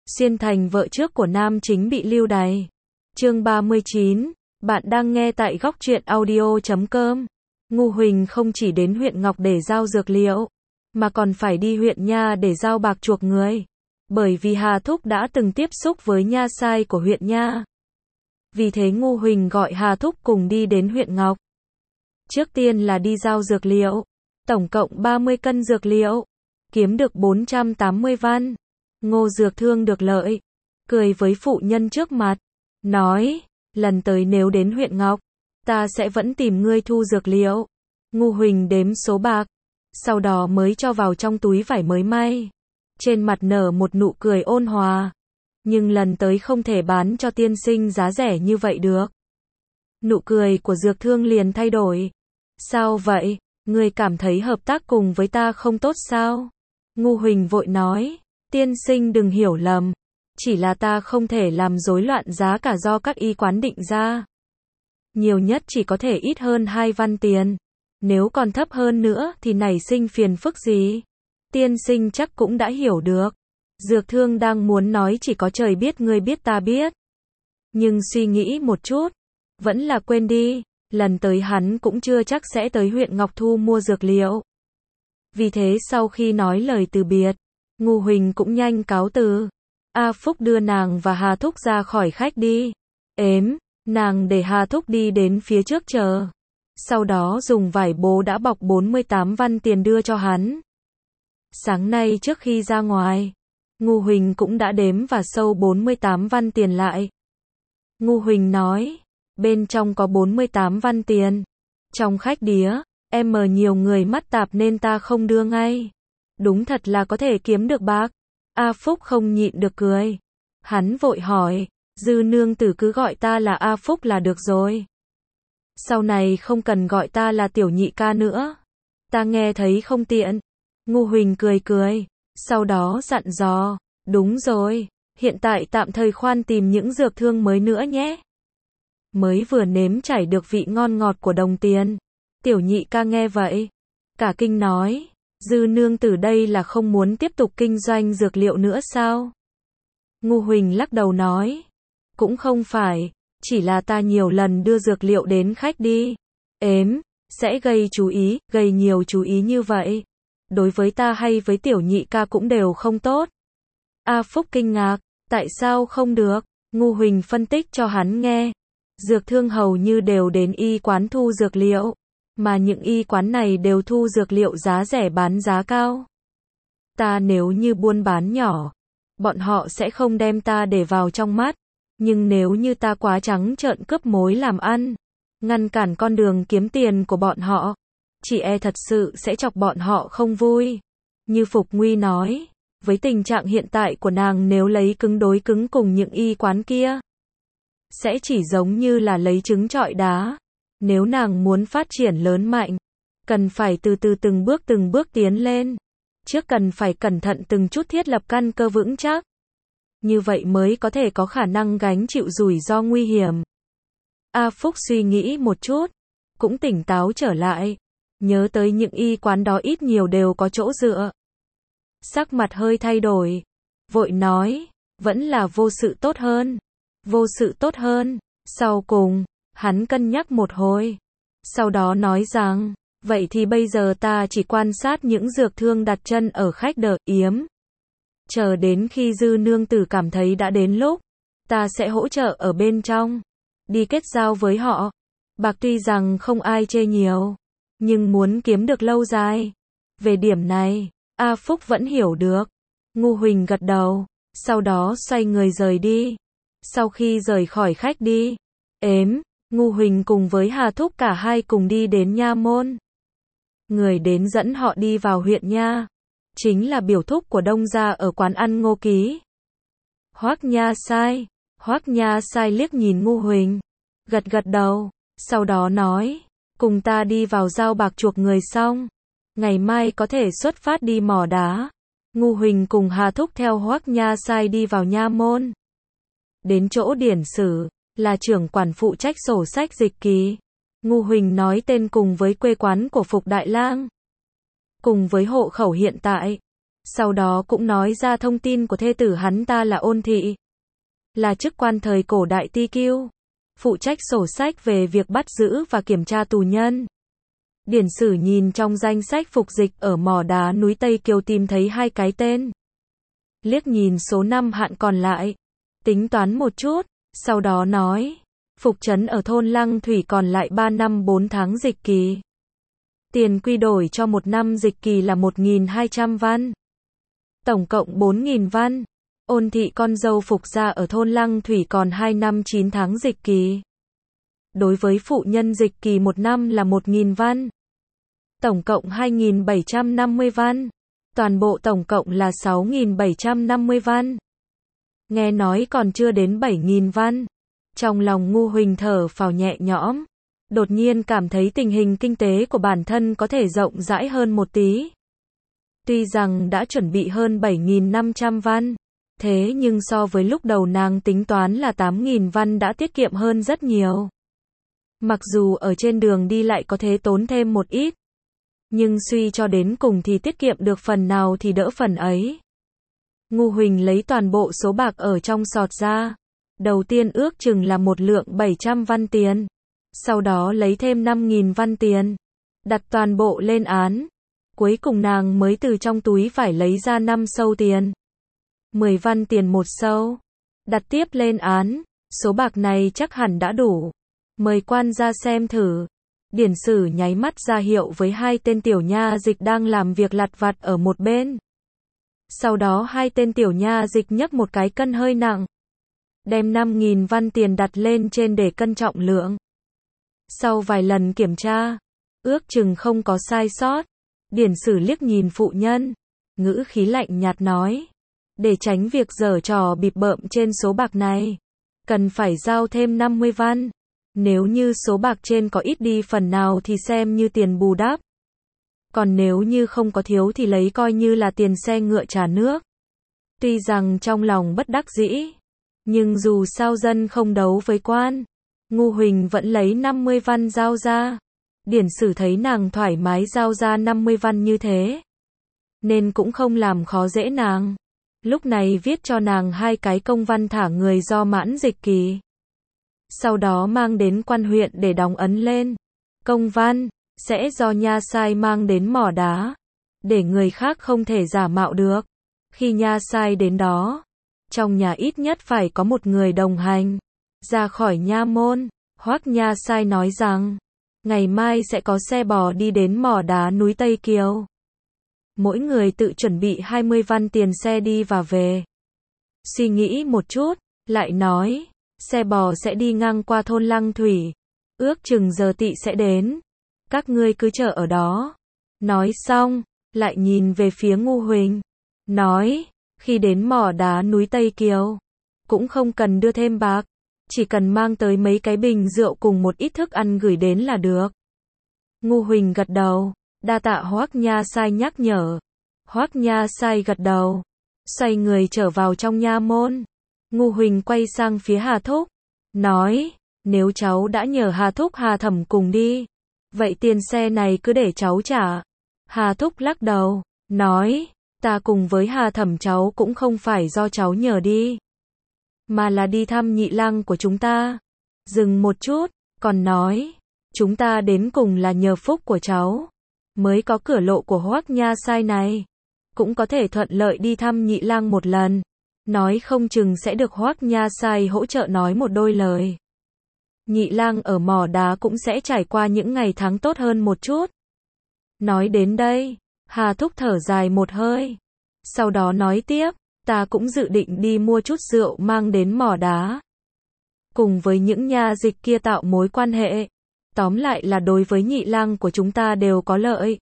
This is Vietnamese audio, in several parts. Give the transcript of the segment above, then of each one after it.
Xuyên thành vợ trước của nam chính bị lưu đày. Chương 39, bạn đang nghe tại góc truyện audio.com. Ngô Huỳnh không chỉ đến huyện Ngọc để giao dược liệu, mà còn phải đi huyện Nha để giao bạc chuộc người. Bởi vì Hà Thúc đã từng tiếp xúc với nha sai của huyện Nha. Vì thế Ngô Huỳnh gọi Hà Thúc cùng đi đến huyện Ngọc. Trước tiên là đi giao dược liệu, tổng cộng 30 cân dược liệu, kiếm được 480 văn. Ngô Dược Thương được lợi, cười với phụ nhân trước mặt, nói, lần tới nếu đến huyện Ngọc, ta sẽ vẫn tìm ngươi thu dược liệu. Ngô Huỳnh đếm số bạc, sau đó mới cho vào trong túi vải mới may. Trên mặt nở một nụ cười ôn hòa, nhưng lần tới không thể bán cho tiên sinh giá rẻ như vậy được. Nụ cười của Dược Thương liền thay đổi. Sao vậy, ngươi cảm thấy hợp tác cùng với ta không tốt sao? Ngô Huỳnh vội nói, tiên sinh đừng hiểu lầm, chỉ là ta không thể làm rối loạn giá cả do các y quán định ra. Nhiều nhất chỉ có thể ít hơn 2 văn tiền, nếu còn thấp hơn nữa thì nảy sinh phiền phức gì? Tiên sinh chắc cũng đã hiểu được. Dược Thương đang muốn nói chỉ có trời biết ngươi biết ta biết. Nhưng suy nghĩ một chút, vẫn là quên đi, lần tới hắn cũng chưa chắc sẽ tới huyện Ngọc thu mua dược liệu. Vì thế sau khi nói lời từ biệt, Ngô Huỳnh cũng nhanh cáo từ. A Phúc đưa nàng và Hà Thúc ra khỏi khách đi. Nàng để Hà Thúc đi đến phía trước chờ. Sau đó dùng vải bố đã bọc 48 văn tiền đưa cho hắn. Sáng nay trước khi ra ngoài, Ngô Huỳnh cũng đã đếm và sâu 48 văn tiền lại. Ngô Huỳnh nói, bên trong có 48 văn tiền. Trong khách đĩa, nhiều người mắt tạp nên ta không đưa ngay. Đúng thật là có thể kiếm được bạc. A Phúc không nhịn được cười. Hắn vội hỏi, Dư nương tử cứ gọi ta là A Phúc là được rồi. Sau này không cần gọi ta là tiểu nhị ca nữa. Ta nghe thấy không tiện. Ngô Huỳnh cười, sau đó dặn dò, đúng rồi, hiện tại tạm thời khoan tìm những dược thương mới nữa nhé. Mới vừa nếm trải được vị ngon ngọt của đồng tiền. Tiểu nhị ca nghe vậy, cả kinh nói, Dư nương tử đây là không muốn tiếp tục kinh doanh dược liệu nữa sao? Ngô Huỳnh lắc đầu nói, cũng không phải, chỉ là ta nhiều lần đưa dược liệu đến khách đi. Sẽ gây nhiều chú ý như vậy. Đối với ta hay với tiểu nhị ca cũng đều không tốt. A Phúc kinh ngạc, tại sao không được? Ngô Huỳnh phân tích cho hắn nghe. Dược thương hầu như đều đến y quán thu dược liệu, mà những y quán này đều thu dược liệu giá rẻ bán giá cao. Ta nếu như buôn bán nhỏ, bọn họ sẽ không đem ta để vào trong mắt, nhưng nếu như ta quá trắng trợn cướp mối làm ăn, ngăn cản con đường kiếm tiền của bọn họ, chỉ thật sự sẽ chọc bọn họ không vui. Như Phục Nguy nói, với tình trạng hiện tại của nàng nếu lấy cứng đối cứng cùng những y quán kia, sẽ chỉ giống như là lấy trứng trọi đá. Nếu nàng muốn phát triển lớn mạnh, cần phải từ từ từng bước tiến lên. Trước cần phải cẩn thận từng chút thiết lập căn cơ vững chắc. Như vậy mới có thể có khả năng gánh chịu rủi ro nguy hiểm. A Phúc suy nghĩ một chút, cũng tỉnh táo trở lại. Nhớ tới những y quán đó ít nhiều đều có chỗ dựa. Sắc mặt hơi thay đổi, vội nói, vẫn là vô sự tốt hơn. Vô sự tốt hơn. Sau cùng, hắn cân nhắc một hồi. Sau đó nói rằng, vậy thì bây giờ ta chỉ quan sát những dược thương đặt chân ở khách đợi yếm. Chờ đến khi Dư nương tử cảm thấy đã đến lúc, ta sẽ hỗ trợ ở bên trong. Đi kết giao với họ. Bạc tuy rằng không ai chê nhiều, nhưng muốn kiếm được lâu dài. Về điểm này, A Phúc vẫn hiểu được. Ngô Huỳnh gật đầu, sau đó xoay người rời đi. Sau khi rời khỏi khách đi, Ngô Huỳnh cùng với Hà Thúc cả hai cùng đi đến Nha Môn. Người đến dẫn họ đi vào huyện Nha, chính là biểu thúc của Đông gia ở quán ăn Ngô Ký. Hoắc Nha Sai liếc nhìn Ngô Huỳnh, gật đầu, sau đó nói, cùng ta đi vào giao bạc chuộc người xong, ngày mai có thể xuất phát đi mỏ đá. Ngô Huỳnh cùng Hà Thúc theo Hoắc Nha Sai đi vào Nha Môn. Đến chỗ điển sử, là trưởng quản phụ trách sổ sách dịch ký. Ngô Huỳnh nói tên cùng với quê quán của Phục Đại Lang, cùng với hộ khẩu hiện tại. Sau đó cũng nói ra thông tin của thê tử hắn ta là Ôn Thị, là chức quan thời cổ đại Ti Kiêu, phụ trách sổ sách về việc bắt giữ và kiểm tra tù nhân. Điển Sử nhìn trong danh sách phục dịch ở mỏ đá núi Tây Kiều tìm thấy 2 cái tên. Liếc nhìn số năm hạn còn lại, tính toán một chút, sau đó nói, phục trấn ở thôn Lăng Thủy còn lại 3 năm 4 tháng dịch kỳ. Tiền quy đổi cho 1 năm dịch kỳ là 1.200 văn. Tổng cộng 4.000 văn. Ôn Thị con dâu phục gia ở thôn Lăng Thủy còn 2 năm 9 tháng dịch kỳ. Đối với phụ nhân dịch kỳ 1 năm là 1.000 văn. Tổng cộng 2.750 văn. Toàn bộ tổng cộng là 6.750 văn. Nghe nói còn chưa đến 7.000 văn. Trong lòng Ngu Huỳnh thở phào nhẹ nhõm. Đột nhiên cảm thấy tình hình kinh tế của bản thân có thể rộng rãi hơn một tí. Tuy rằng đã chuẩn bị hơn 7.500 văn. Thế nhưng so với lúc đầu nàng tính toán là 8.000 văn đã tiết kiệm hơn rất nhiều. Mặc dù ở trên đường đi lại có thể tốn thêm một ít. Nhưng suy cho đến cùng thì tiết kiệm được phần nào thì đỡ phần ấy. Ngu Huỳnh lấy toàn bộ số bạc ở trong sọt ra. Đầu tiên ước chừng là 1 lượng 700 văn tiền. Sau đó lấy thêm 5.000 văn tiền. Đặt toàn bộ lên án. Cuối cùng nàng mới từ trong túi phải lấy ra 5 sâu tiền. 10 văn tiền 1 sâu. Đặt tiếp lên án. Số bạc này chắc hẳn đã đủ. Mời quan ra xem thử. Điển Sử nháy mắt ra hiệu với 2 tên tiểu nha dịch đang làm việc lặt vặt ở một bên. Sau đó 2 tên tiểu nha dịch nhấc một cái cân hơi nặng. Đem 5.000 văn tiền đặt lên trên để cân trọng lượng. Sau vài lần kiểm tra, ước chừng không có sai sót. Điển Sử liếc nhìn phụ nhân, ngữ khí lạnh nhạt nói. Để tránh việc giở trò bịp bợm trên số bạc này, cần phải giao thêm 50 văn. Nếu như số bạc trên có ít đi phần nào thì xem như tiền bù đắp. Còn nếu như không có thiếu thì lấy coi như là tiền xe ngựa trà nước. Tuy rằng trong lòng bất đắc dĩ, nhưng dù sao dân không đấu với quan, Ngu Huỳnh vẫn lấy 50 văn giao ra. Điển Sử thấy nàng thoải mái giao ra 50 văn như thế, nên cũng không làm khó dễ nàng. Lúc này viết cho nàng 2 cái công văn thả người do mãn dịch kỳ. Sau đó mang đến quan huyện để đóng ấn lên. Công văn sẽ do nha sai mang đến mỏ đá, để người khác không thể giả mạo được. Khi nha sai đến đó, trong nhà ít nhất phải có một người đồng hành. Ra khỏi nha môn, Hoắc nha sai nói rằng, ngày mai sẽ có xe bò đi đến mỏ đá núi Tây Kiều. Mỗi người tự chuẩn bị 20 văn tiền xe đi và về. Suy nghĩ một chút, lại nói, xe bò sẽ đi ngang qua thôn Lăng Thủy. Ước chừng giờ Tỵ sẽ đến. Các ngươi cứ chờ ở đó. Nói xong, lại nhìn về phía Ngu Huỳnh. Nói, khi đến mỏ đá núi Tây Kiều, cũng không cần đưa thêm bạc. Chỉ cần mang tới mấy cái bình rượu cùng một ít thức ăn gửi đến là được. Ngu Huỳnh gật đầu. Đa tạ Hoắc nha sai nhắc nhở. Hoắc nha sai gật đầu. Xoay người trở vào trong nha môn. Ngu Huỳnh quay sang phía Hà Thúc. Nói, nếu cháu đã nhờ Hà Thúc Hà Thẩm cùng đi, vậy tiền xe này cứ để cháu trả. Hà Thúc lắc đầu. Nói, ta cùng với Hà Thẩm cháu cũng không phải do cháu nhờ đi, mà là đi thăm nhị lang của chúng ta. Dừng một chút, còn nói, chúng ta đến cùng là nhờ phúc của cháu, mới có cửa lộ của Hoắc nha sai này. Cũng có thể thuận lợi đi thăm nhị lang một lần. Nói không chừng sẽ được Hoắc nha sai hỗ trợ nói một đôi lời. Nhị lang ở mỏ đá cũng sẽ trải qua những ngày tháng tốt hơn một chút. Nói đến đây, Hà Thúc thở dài một hơi. Sau đó nói tiếp, ta cũng dự định đi mua chút rượu mang đến mỏ đá. Cùng với những nha dịch kia tạo mối quan hệ. Tóm lại là đối với nhị lang của chúng ta đều có lợi.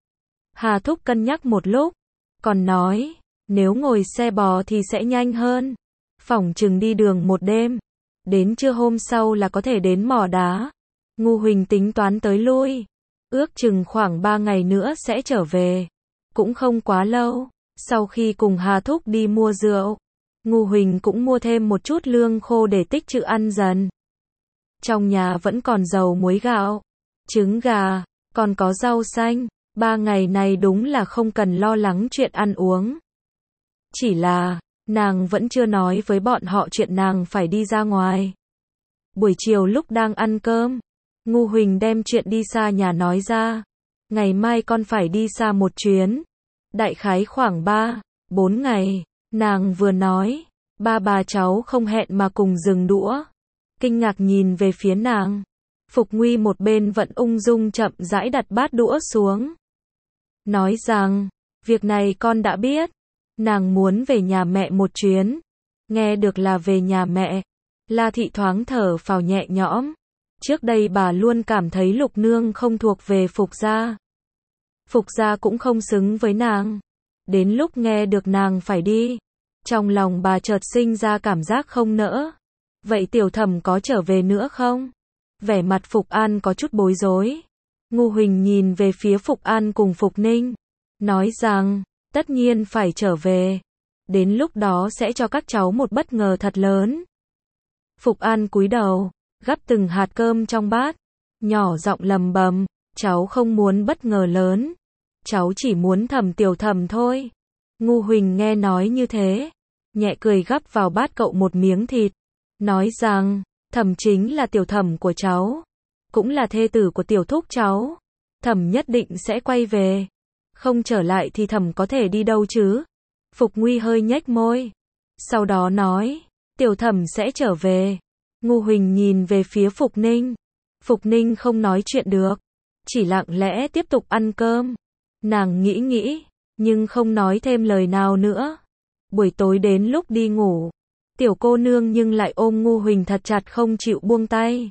Hà Thúc cân nhắc một lúc, còn nói, nếu ngồi xe bò thì sẽ nhanh hơn. Phỏng chừng đi đường một đêm, đến trưa hôm sau là có thể đến mỏ đá. Ngu Huỳnh tính toán tới lui, ước chừng khoảng 3 ngày nữa sẽ trở về. Cũng không quá lâu. Sau khi cùng Hà Thúc đi mua rượu, Ngu Huỳnh cũng mua thêm một chút lương khô để tích trữ ăn dần. Trong nhà vẫn còn dầu muối gạo, trứng gà, còn có rau xanh. 3 ngày này đúng là không cần lo lắng chuyện ăn uống. Chỉ là, nàng vẫn chưa nói với bọn họ chuyện nàng phải đi ra ngoài. Buổi chiều lúc đang ăn cơm, Ngu Huỳnh đem chuyện đi xa nhà nói ra. Ngày mai con phải đi xa một chuyến. Đại khái khoảng 3-4 ngày. Nàng vừa nói, ba bà cháu không hẹn mà cùng dừng đũa. Kinh ngạc nhìn về phía nàng. Phục Nguy một bên vẫn ung dung chậm rãi đặt bát đũa xuống. Nói rằng, việc này con đã biết. Nàng muốn về nhà mẹ một chuyến. Nghe được là về nhà mẹ, La Thị thoáng thở phào nhẹ nhõm. Trước đây bà luôn cảm thấy Lục Nương không thuộc về Phục gia. Phục gia cũng không xứng với nàng. Đến lúc nghe được nàng phải đi, trong lòng bà chợt sinh ra cảm giác không nỡ. Vậy Tiểu Thẩm có trở về nữa không? Vẻ mặt Phục An có chút bối rối. Ngu Huỳnh nhìn về phía Phục An cùng Phục Ninh, nói rằng, tất nhiên phải trở về. Đến lúc đó sẽ cho các cháu một bất ngờ thật lớn. Phục An cúi đầu, gắp từng hạt cơm trong bát, nhỏ giọng lầm bầm, cháu không muốn bất ngờ lớn. Cháu chỉ muốn Thẩm Tiểu Thẩm thôi. Ngu Huỳnh nghe nói như thế, nhẹ cười gắp vào bát cậu một miếng thịt, nói rằng, Thẩm chính là Tiểu Thẩm của cháu, cũng là thê tử của Tiểu Thúc cháu. Thẩm nhất định sẽ quay về. Không trở lại thì Thẩm có thể đi đâu chứ? Phục Nguy hơi nhếch môi, sau đó nói, Tiểu Thẩm sẽ trở về. Ngu Huỳnh nhìn về phía Phục Ninh. Phục Ninh không nói chuyện được, chỉ lặng lẽ tiếp tục ăn cơm. Nàng nghĩ, nhưng không nói thêm lời nào nữa. Buổi tối đến lúc đi ngủ, Tiểu cô nương nhưng lại ôm Ngu Huỳnh thật chặt không chịu buông tay.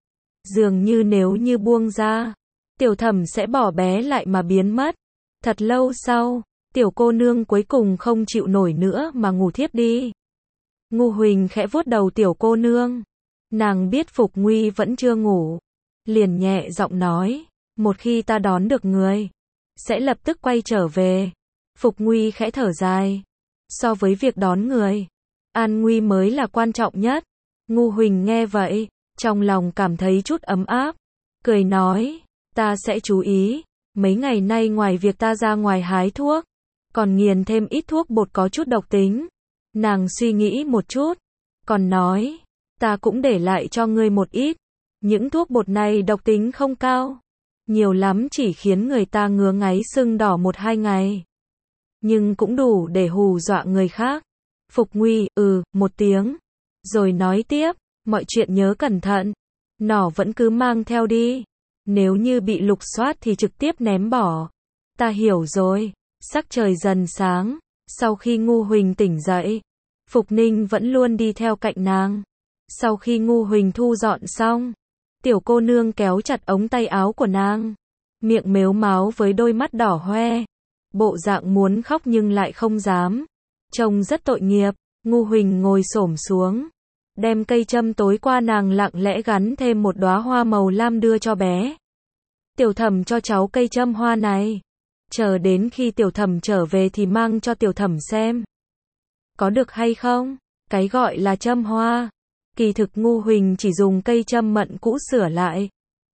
Dường như nếu như buông ra, Tiểu Thẩm sẽ bỏ bé lại mà biến mất. Thật lâu sau, Tiểu cô nương cuối cùng không chịu nổi nữa mà ngủ thiếp đi. Ngu Huỳnh khẽ vuốt đầu Tiểu cô nương. Nàng biết Phục Nguy vẫn chưa ngủ, liền nhẹ giọng nói, một khi ta đón được người, sẽ lập tức quay trở về. Phục Nguy khẽ thở dài. So với việc đón người, an nguy mới là quan trọng nhất. Ngu Huỳnh nghe vậy, trong lòng cảm thấy chút ấm áp, cười nói, ta sẽ chú ý. Mấy ngày nay ngoài việc ta ra ngoài hái thuốc, còn nghiền thêm ít thuốc bột có chút độc tính. Nàng suy nghĩ một chút, còn nói, ta cũng để lại cho ngươi một ít. Những thuốc bột này độc tính không cao, nhiều lắm chỉ khiến người ta ngứa ngáy sưng đỏ 1-2 ngày, nhưng cũng đủ để hù dọa người khác. Phục Nguy, một tiếng, rồi nói tiếp, mọi chuyện nhớ cẩn thận, nỏ vẫn cứ mang theo đi. Nếu như bị lục soát thì trực tiếp ném bỏ. Ta hiểu rồi. Sắc trời dần sáng, sau khi Ngu Huỳnh tỉnh dậy, Phục Ninh vẫn luôn đi theo cạnh nàng. Sau khi Ngu Huỳnh thu dọn xong, Tiểu cô nương kéo chặt ống tay áo của nàng, miệng mếu máo với đôi mắt đỏ hoe, bộ dạng muốn khóc nhưng lại không dám, trông rất tội nghiệp. Ngu Huỳnh ngồi xổm xuống, đem cây châm tối qua nàng lặng lẽ gắn thêm một đóa hoa màu lam đưa cho bé. Tiểu Thẩm cho cháu cây châm hoa này, chờ đến khi Tiểu Thẩm trở về thì mang cho Tiểu Thẩm xem. Có được hay không? Cái gọi là châm hoa, kỳ thực Ngu Huỳnh chỉ dùng cây châm mận cũ sửa lại.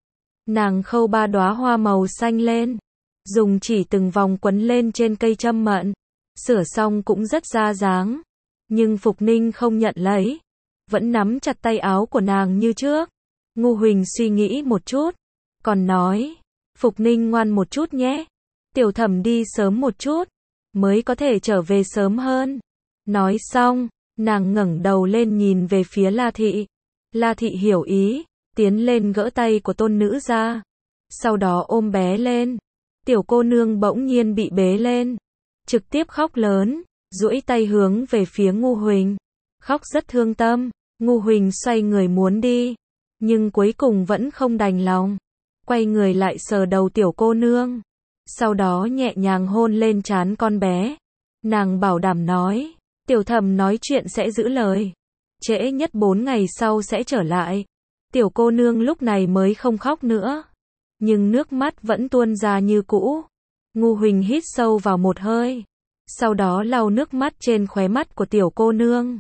Nàng khâu 3 đóa hoa màu xanh lên, dùng chỉ từng vòng quấn lên trên cây châm mận. Sửa xong cũng rất ra dáng, nhưng Phục Ninh không nhận lấy, vẫn nắm chặt tay áo của nàng như trước. Ngu Huỳnh suy nghĩ một chút, còn nói, Phục Ninh ngoan một chút nhé, Tiểu Thẩm đi sớm một chút, mới có thể trở về sớm hơn. Nói xong, nàng ngẩng đầu lên nhìn về phía La Thị. La Thị hiểu ý, tiến lên gỡ tay của tôn nữ ra, sau đó ôm bé lên. Tiểu cô nương bỗng nhiên bị bế lên, trực tiếp khóc lớn, duỗi tay hướng về phía Ngu Huỳnh, khóc rất thương tâm. Ngu Huỳnh xoay người muốn đi, nhưng cuối cùng vẫn không đành lòng, quay người lại sờ đầu tiểu cô nương, sau đó nhẹ nhàng hôn lên trán con bé. Nàng bảo đảm nói, Tiểu Thẩm nói chuyện sẽ giữ lời, trễ nhất 4 ngày sau sẽ trở lại. Tiểu cô nương lúc này mới không khóc nữa, nhưng nước mắt vẫn tuôn ra như cũ. Ngu Huỳnh hít sâu vào một hơi, sau đó lau nước mắt trên khóe mắt của tiểu cô nương.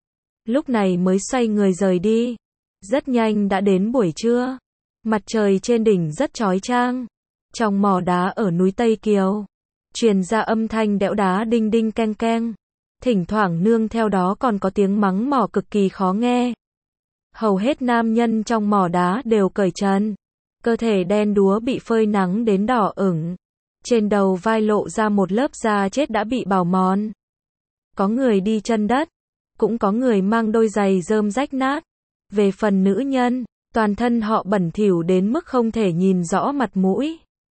Lúc này mới xoay người rời đi. Rất nhanh đã đến buổi trưa, mặt trời trên đỉnh rất chói chang. Trong mỏ đá ở núi Tây Kiều, truyền ra âm thanh đẽo đá đinh đinh keng keng. Thỉnh thoảng nương theo đó còn có tiếng mắng mỏ cực kỳ khó nghe. Hầu hết nam nhân trong mỏ đá đều cởi trần. Cơ thể đen đúa bị phơi nắng đến đỏ ửng. Trên đầu vai lộ ra một lớp da chết đã bị bào mòn. Có người đi chân đất. Cũng có người mang đôi giày rơm rách nát. Về phần nữ nhân, toàn thân họ bẩn thỉu đến mức không thể nhìn rõ mặt mũi.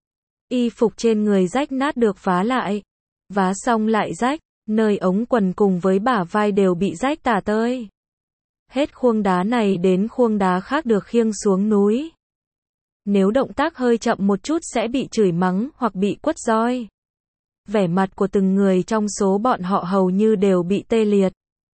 Y phục trên người rách nát được vá lại. Vá xong lại rách, nơi ống quần cùng với bả vai đều bị rách tả tơi. Hết khuôn đá này đến khuôn đá khác được khiêng xuống núi. Nếu động tác hơi chậm một chút sẽ bị chửi mắng hoặc bị quất roi. Vẻ mặt của từng người trong số bọn họ hầu như đều bị tê liệt.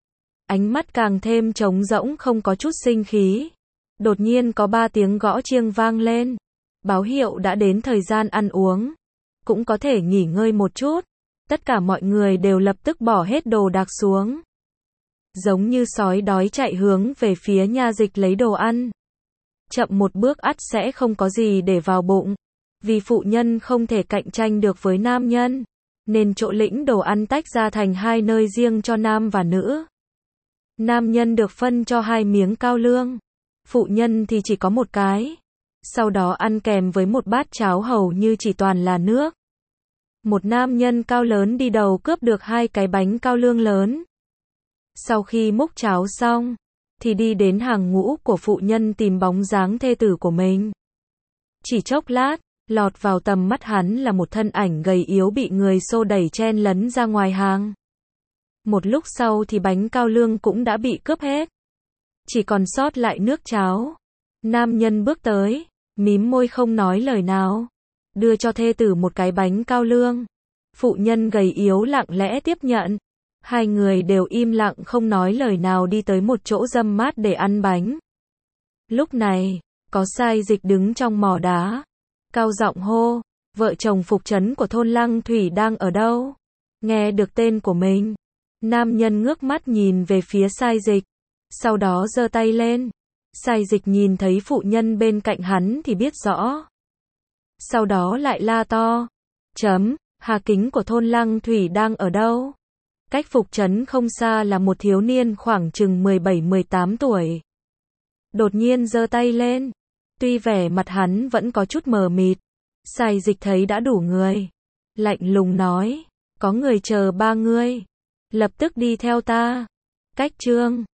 Ánh mắt càng thêm trống rỗng không có chút sinh khí. Đột nhiên có 3 tiếng gõ chiêng vang lên. Báo hiệu đã đến thời gian ăn uống. Cũng có thể nghỉ ngơi một chút. Tất cả mọi người đều lập tức bỏ hết đồ đạc xuống. Giống như sói đói chạy hướng về phía nha dịch lấy đồ ăn. Chậm một bước ắt sẽ không có gì để vào bụng. Vì phụ nhân không thể cạnh tranh được với nam nhân. Nên chỗ lĩnh đồ ăn tách ra thành 2 nơi riêng cho nam và nữ. Nam nhân được phân cho 2 miếng cao lương. Phụ nhân thì chỉ có 1 cái. Sau đó ăn kèm với một bát cháo hầu như chỉ toàn là nước. Một nam nhân cao lớn đi đầu cướp được 2 cái bánh cao lương lớn. Sau khi múc cháo xong, thì đi đến hàng ngũ của phụ nhân tìm bóng dáng thê tử của mình. Chỉ chốc lát, lọt vào tầm mắt hắn là một thân ảnh gầy yếu bị người xô đẩy chen lấn ra ngoài hàng. Một lúc sau thì bánh cao lương cũng đã bị cướp hết. Chỉ còn sót lại nước cháo. Nam nhân bước tới, mím môi không nói lời nào. Đưa cho thê tử một cái bánh cao lương. Phụ nhân gầy yếu lặng lẽ tiếp nhận. 2 người đều im lặng không nói lời nào đi tới một chỗ râm mát để ăn bánh. Lúc này, có sai dịch đứng trong mỏ đá. Cao giọng hô, vợ chồng Phục Trấn của thôn Lăng Thủy đang ở đâu? Nghe được tên của mình. Nam nhân ngước mắt nhìn về phía sai dịch. Sau đó giơ tay lên. Sai dịch nhìn thấy phụ nhân bên cạnh hắn thì biết rõ. Sau đó lại la to. Hà Kính của thôn Lăng Thủy đang ở đâu? Cách Phục Trấn không xa là một thiếu niên khoảng chừng 17-18 tuổi. Đột nhiên giơ tay lên. Tuy vẻ mặt hắn vẫn có chút mờ mịt. Sai dịch thấy đã đủ người. Lạnh lùng nói. Có người chờ 3 ngươi. Lập tức đi theo ta. Cách chương